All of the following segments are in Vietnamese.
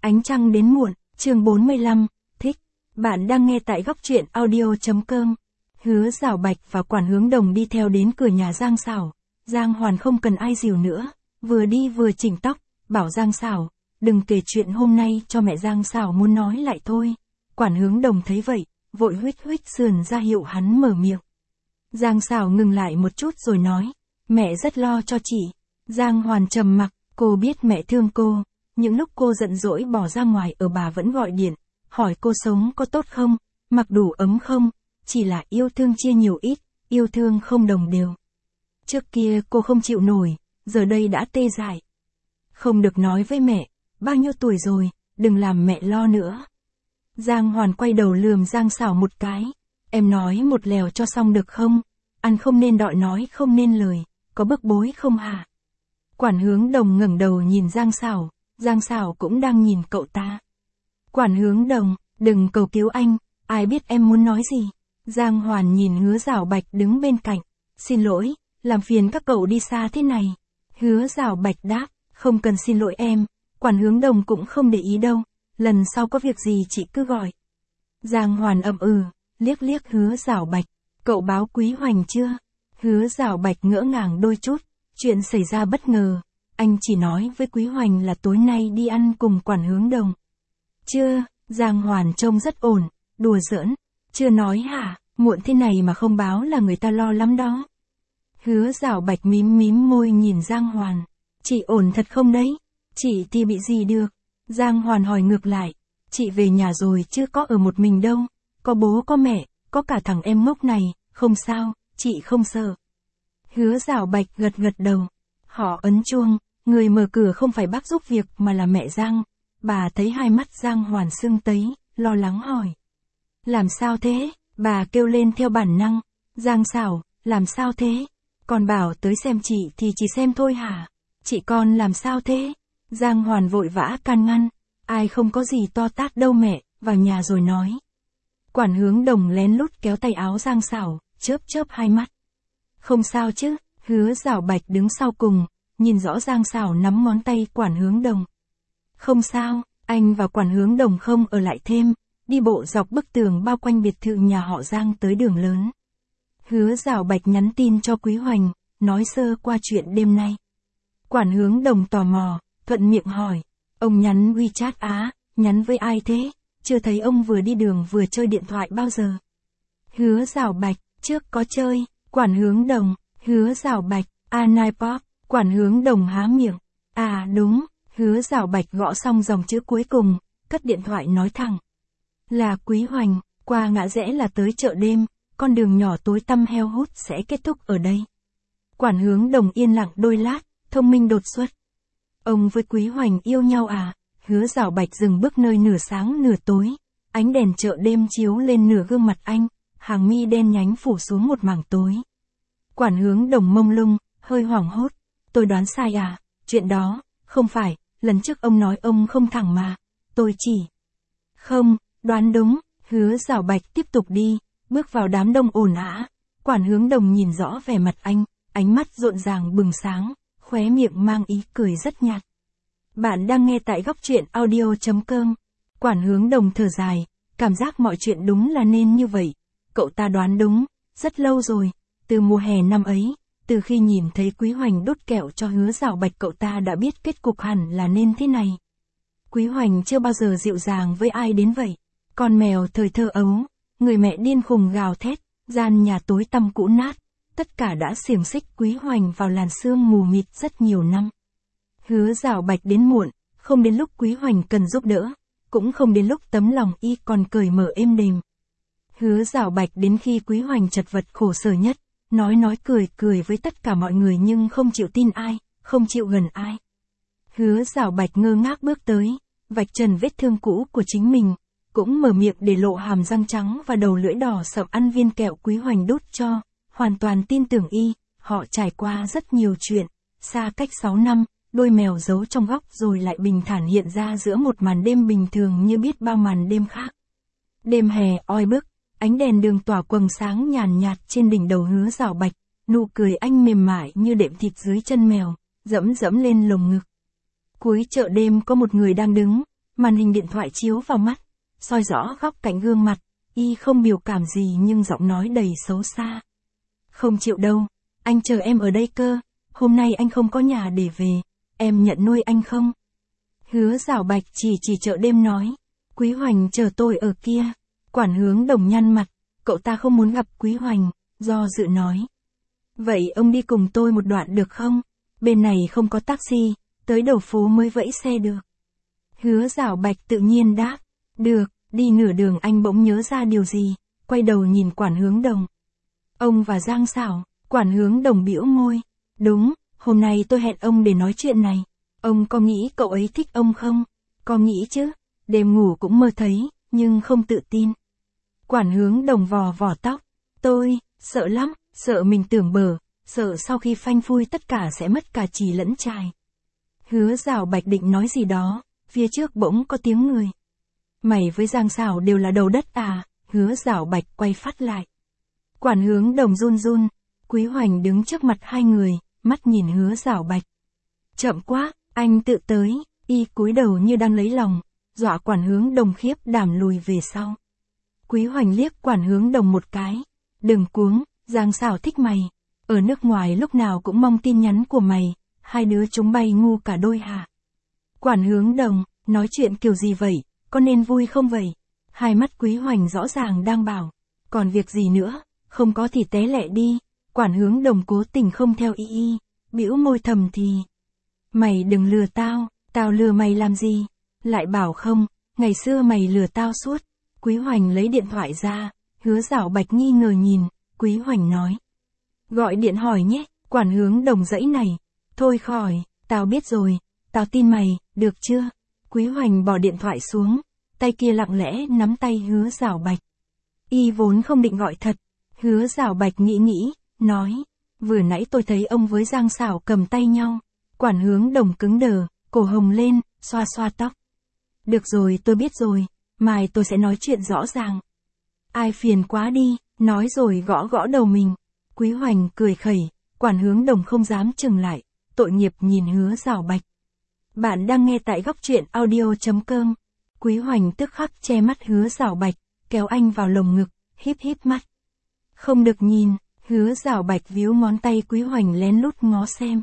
Ánh trăng đến muộn, chương 45, thích. Bạn đang nghe tại góc truyện audio.com. Hứa Giảo Bạch và Quản Hướng Đồng đi theo đến cửa nhà Giang Sảo. Giang Hoàn không cần ai dìu nữa, vừa đi vừa chỉnh tóc, bảo Giang Sảo, đừng kể chuyện hôm nay cho mẹ. Giang Sảo muốn nói lại thôi. Quản Hướng Đồng thấy vậy, vội huých huých sườn ra hiệu hắn mở miệng. Giang Sảo ngừng lại một chút rồi nói, mẹ rất lo cho chị. Giang Hoàn trầm mặc, cô biết mẹ thương cô. Những lúc cô giận dỗi bỏ ra ngoài ở bà vẫn gọi điện, hỏi cô sống có tốt không, mặc đủ ấm không, chỉ là yêu thương chia nhiều ít, yêu thương không đồng đều. Trước kia cô không chịu nổi, giờ đây đã tê dại. Không được nói với mẹ, bao nhiêu tuổi rồi, đừng làm mẹ lo nữa. Giang Hoàn quay đầu lườm Giang Sảo một cái, em nói một lèo cho xong được không, ăn không nên đọi nói không nên lời, có bức bối không hả? Quản Hướng Đồng ngẩng đầu nhìn Giang Sảo. Giang Sảo cũng đang nhìn cậu ta. Quản Hướng Đồng, đừng cầu cứu anh, ai biết em muốn nói gì. Giang Hoàn nhìn Hứa Giảo Bạch đứng bên cạnh. Xin lỗi, làm phiền các cậu đi xa thế này. Hứa Giảo Bạch đáp, không cần xin lỗi em, Quản Hướng Đồng cũng không để ý đâu, lần sau có việc gì chị cứ gọi. Giang Hoàn ậm liếc liếc Hứa Giảo Bạch, cậu báo Quý Hoành chưa? Hứa Giảo Bạch ngỡ ngàng đôi chút, chuyện xảy ra bất ngờ. Anh chỉ nói với Quý Hoành là tối nay đi ăn cùng Quản Hướng Đồng. Chưa, Giang Hoàn trông rất ổn, đùa giỡn. Chưa nói hả, muộn thế này mà không báo là người ta lo lắm đó. Hứa Giảo Bạch mím môi nhìn Giang Hoàn. Chị ổn thật không đấy? Chị thì bị gì được? Giang Hoàn hỏi ngược lại. Chị về nhà rồi chứ có ở một mình đâu. Có bố có mẹ, có cả thằng em ngốc này, không sao, chị không sợ. Hứa Giảo Bạch gật đầu. Họ ấn chuông. Người mở cửa không phải bác giúp việc mà là mẹ Giang. Bà thấy hai mắt Giang Hoàn sưng tấy, lo lắng hỏi. Làm sao thế? Bà kêu lên theo bản năng. Giang Sảo, làm sao thế? Con bảo tới xem chị thì chỉ xem thôi hả? Chị con làm sao thế? Giang Hoàn vội vã can ngăn. Ai không có gì to tát đâu mẹ, vào nhà rồi nói. Quản Hướng Đồng lén lút kéo tay áo Giang Sảo, chớp hai mắt. Không sao chứ? Hứa Giảo Bạch đứng sau cùng. Nhìn rõ Giang Sảo nắm ngón tay Quản Hướng Đồng. Không sao, anh và Quản Hướng Đồng không ở lại thêm, đi bộ dọc bức tường bao quanh biệt thự nhà họ Giang tới đường lớn. Hứa Giảo Bạch nhắn tin cho Quý Hoành, nói sơ qua chuyện đêm nay. Quản Hướng Đồng tò mò, thuận miệng hỏi, ông nhắn WeChat á, nhắn với ai thế? Chưa thấy ông vừa đi đường vừa chơi điện thoại bao giờ. Hứa Giảo Bạch, trước có chơi. Quản Hướng Đồng, Hứa Giảo Bạch, Pop. Quản Hướng Đồng há miệng. À đúng, Hứa Giảo Bạch gõ xong dòng chữ cuối cùng, cất điện thoại nói thẳng. Là Quý Hoành, qua ngã rẽ là tới chợ đêm, con đường nhỏ tối tăm heo hút sẽ kết thúc ở đây. Quản Hướng Đồng yên lặng đôi lát, thông minh đột xuất. Ông với Quý Hoành yêu nhau à? Hứa Giảo Bạch dừng bước nơi nửa sáng nửa tối, ánh đèn chợ đêm chiếu lên nửa gương mặt anh, hàng mi đen nhánh phủ xuống một mảng tối. Quản Hướng Đồng mông lung, hơi hoảng hốt. Tôi đoán sai à? Chuyện đó, không phải, lần trước ông nói ông không thẳng mà. Tôi chỉ. Không, đoán đúng. Hứa Giảo Bạch tiếp tục đi, bước vào đám đông ồn ào. Quản Hướng Đồng nhìn rõ vẻ mặt anh, ánh mắt rộn ràng bừng sáng, khóe miệng mang ý cười rất nhạt. Bạn đang nghe tại góc truyện audio.com. Quản Hướng Đồng thở dài, cảm giác mọi chuyện đúng là nên như vậy. Cậu ta đoán đúng, rất lâu rồi, từ mùa hè năm ấy. Từ khi nhìn thấy Quý Hoành đút kẹo cho Hứa Giảo Bạch cậu ta đã biết kết cục hẳn là nên thế này. Quý Hoành chưa bao giờ dịu dàng với ai đến vậy. Con mèo thời thơ ấu, người mẹ điên khùng gào thét, gian nhà tối tăm cũ nát, tất cả đã xiềng xích Quý Hoành vào làn sương mù mịt rất nhiều năm. Hứa Giảo Bạch đến muộn, không đến lúc Quý Hoành cần giúp đỡ, cũng không đến lúc tấm lòng y còn cởi mở êm đềm. Hứa Giảo Bạch đến khi Quý Hoành chật vật khổ sở nhất. Nói cười với tất cả mọi người nhưng không chịu tin ai, không chịu gần ai. Hứa Giảo Bạch ngơ ngác bước tới, vạch trần vết thương cũ của chính mình, cũng mở miệng để lộ hàm răng trắng và đầu lưỡi đỏ sậm ăn viên kẹo Quý Hoành đút cho, hoàn toàn tin tưởng y, họ trải qua rất nhiều chuyện, xa cách 6 năm, đôi mèo giấu trong góc rồi lại bình thản hiện ra giữa một màn đêm bình thường như biết bao màn đêm khác. Đêm hè oi bức. Ánh đèn đường tỏa quầng sáng nhàn nhạt trên đỉnh đầu Hứa Giảo Bạch, nụ cười anh mềm mại như đệm thịt dưới chân mèo, dẫm lên lồng ngực. Cuối chợ đêm có một người đang đứng, Màn hình điện thoại chiếu vào mắt, soi rõ góc cạnh gương mặt, y không biểu cảm gì nhưng giọng nói đầy xấu xa. Không chịu đâu, anh chờ em ở đây cơ, hôm nay anh không có nhà để về, em nhận nuôi anh không? Hứa Giảo Bạch chỉ chợ đêm nói, Quý Hoành chờ tôi ở kia. Quản Hướng Đồng nhăn mặt, cậu ta không muốn gặp Quý Hoành, do dự nói. Vậy ông đi cùng tôi một đoạn được không? Bên này không có taxi, tới đầu phố mới vẫy xe được. Hứa Giảo Bạch tự nhiên đáp, được, đi nửa đường anh bỗng nhớ ra điều gì, quay đầu nhìn Quản Hướng Đồng. Ông và Giang Sảo, Quản Hướng Đồng bĩu môi, đúng, hôm nay tôi hẹn ông để nói chuyện này. Ông có nghĩ cậu ấy thích ông không? Có nghĩ chứ, đêm ngủ cũng mơ thấy, nhưng không tự tin. Quản Hướng Đồng vò vò tóc, tôi, sợ lắm, sợ mình tưởng bở, sợ sau khi phanh phui tất cả sẽ mất cả chì lẫn chài. Hứa Giảo Bạch định nói gì đó, phía trước bỗng có tiếng người. Mày với Giang Sảo đều là đầu đất à? Hứa Giảo Bạch quay phát lại. Quản Hướng Đồng run run, Quý Hoành đứng trước mặt hai người, mắt nhìn Hứa Giảo Bạch. Chậm quá, anh tự tới, y cúi đầu như đang lấy lòng, dọa Quản Hướng Đồng khiếp đảm lùi về sau. Quý Hoành liếc Quản Hướng Đồng một cái, đừng cuống, Giang Sảo thích mày, ở nước ngoài lúc nào cũng mong tin nhắn của mày, hai đứa chúng bay ngu cả đôi hả? Quản Hướng Đồng, nói chuyện kiểu gì vậy, có nên vui không vậy? Hai mắt Quý Hoành rõ ràng đang bảo, còn việc gì nữa, không có thì té lẹ đi. Quản Hướng Đồng cố tình không theo y, bĩu môi thầm thì. Mày đừng lừa tao lừa mày làm gì? Lại bảo không, ngày xưa mày lừa tao suốt. Quý Hoành lấy điện thoại ra, Hứa Giảo Bạch nghi ngờ nhìn, Quý Hoành nói. Gọi điện hỏi nhé, Quản Hướng Đồng dãy này. Thôi khỏi, tao biết rồi, tao tin mày, được chưa? Quý Hoành bỏ điện thoại xuống, tay kia lặng lẽ nắm tay Hứa Giảo Bạch. Y vốn không định gọi thật, Hứa Giảo Bạch nghĩ, nói, vừa nãy tôi thấy ông với Giang Sảo cầm tay nhau. Quản Hướng Đồng cứng đờ, cổ hồng lên, xoa xoa tóc. Được rồi tôi biết rồi, mai tôi sẽ nói chuyện rõ ràng. Ai phiền quá đi, nói rồi gõ gõ đầu mình. Quý Hoành cười khẩy, Quản Hướng Đồng không dám chừng lại, tội nghiệp nhìn Hứa Giảo Bạch. Bạn đang nghe tại góc truyện audio.com. Quý Hoành tức khắc che mắt Hứa Giảo Bạch, kéo anh vào lồng ngực, híp mắt. Không được nhìn, Hứa Giảo Bạch víu ngón tay Quý Hoành lén lút ngó xem.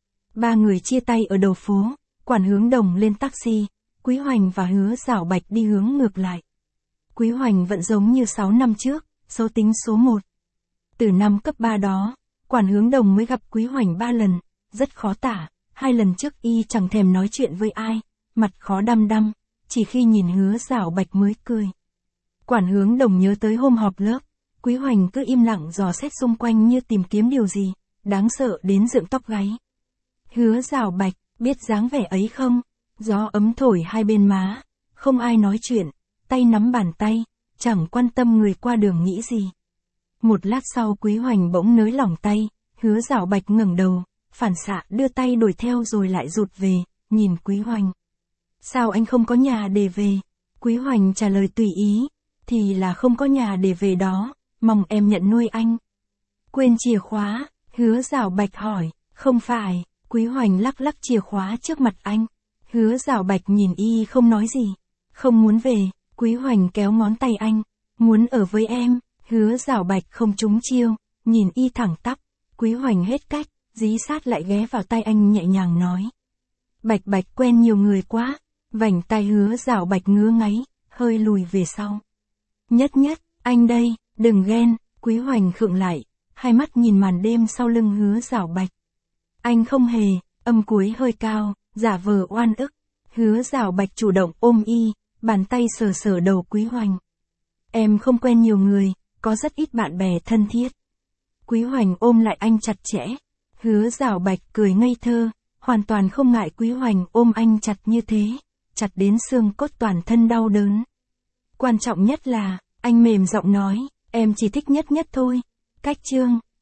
Ba người chia tay ở đầu phố, Quản Hướng Đồng lên taxi, Quý Hoành và Hứa Giảo Bạch đi hướng ngược lại. Quý Hoành vẫn giống như 6 năm trước, xấu tính số 1. Từ năm cấp 3 đó, Quản Hướng Đồng mới gặp Quý Hoành 3 lần, rất khó tả, 2 lần trước y chẳng thèm nói chuyện với ai, mặt khó đăm đăm, chỉ khi nhìn Hứa Giảo Bạch mới cười. Quản Hướng Đồng nhớ tới hôm họp lớp, Quý Hoành cứ im lặng dò xét xung quanh như tìm kiếm điều gì, đáng sợ đến dựng tóc gáy. Hứa Giảo Bạch, biết dáng vẻ ấy không? Gió ấm thổi hai bên má, không ai nói chuyện, tay nắm bàn tay, chẳng quan tâm người qua đường nghĩ gì. Một lát sau Quý Hoành bỗng nới lỏng tay, Hứa Giảo Bạch ngẩng đầu, phản xạ đưa tay đuổi theo rồi lại rụt về, nhìn Quý Hoành. Sao anh không có nhà để về? Quý Hoành trả lời tùy ý, thì là không có nhà để về đó, mong em nhận nuôi anh. Quên chìa khóa, Hứa Giảo Bạch hỏi, không phải, Quý Hoành lắc lắc chìa khóa trước mặt anh. Hứa Giảo Bạch nhìn y không nói gì, không muốn về, Quý Hoành kéo ngón tay anh, muốn ở với em. Hứa Giảo Bạch không trúng chiêu, nhìn y thẳng tắp, Quý Hoành hết cách, dí sát lại ghé vào tay anh nhẹ nhàng nói. Bạch quen nhiều người quá, vành tai Hứa Giảo Bạch ngứa ngáy, hơi lùi về sau. Nhất, anh đây, đừng ghen, Quý Hoành khựng lại, hai mắt nhìn màn đêm sau lưng Hứa Giảo Bạch. Anh không hề, âm cuối hơi cao, giả vờ oan ức. Hứa Giảo Bạch chủ động ôm y, bàn tay sờ đầu Quý Hoành. Em không quen nhiều người, có rất ít bạn bè thân thiết. Quý Hoành ôm lại anh chặt chẽ. Hứa Giảo Bạch cười ngây thơ, hoàn toàn không ngại Quý Hoành ôm anh chặt như thế, chặt đến xương cốt toàn thân đau đớn. Quan trọng nhất là, anh mềm giọng nói, em chỉ thích nhất thôi. Cách chương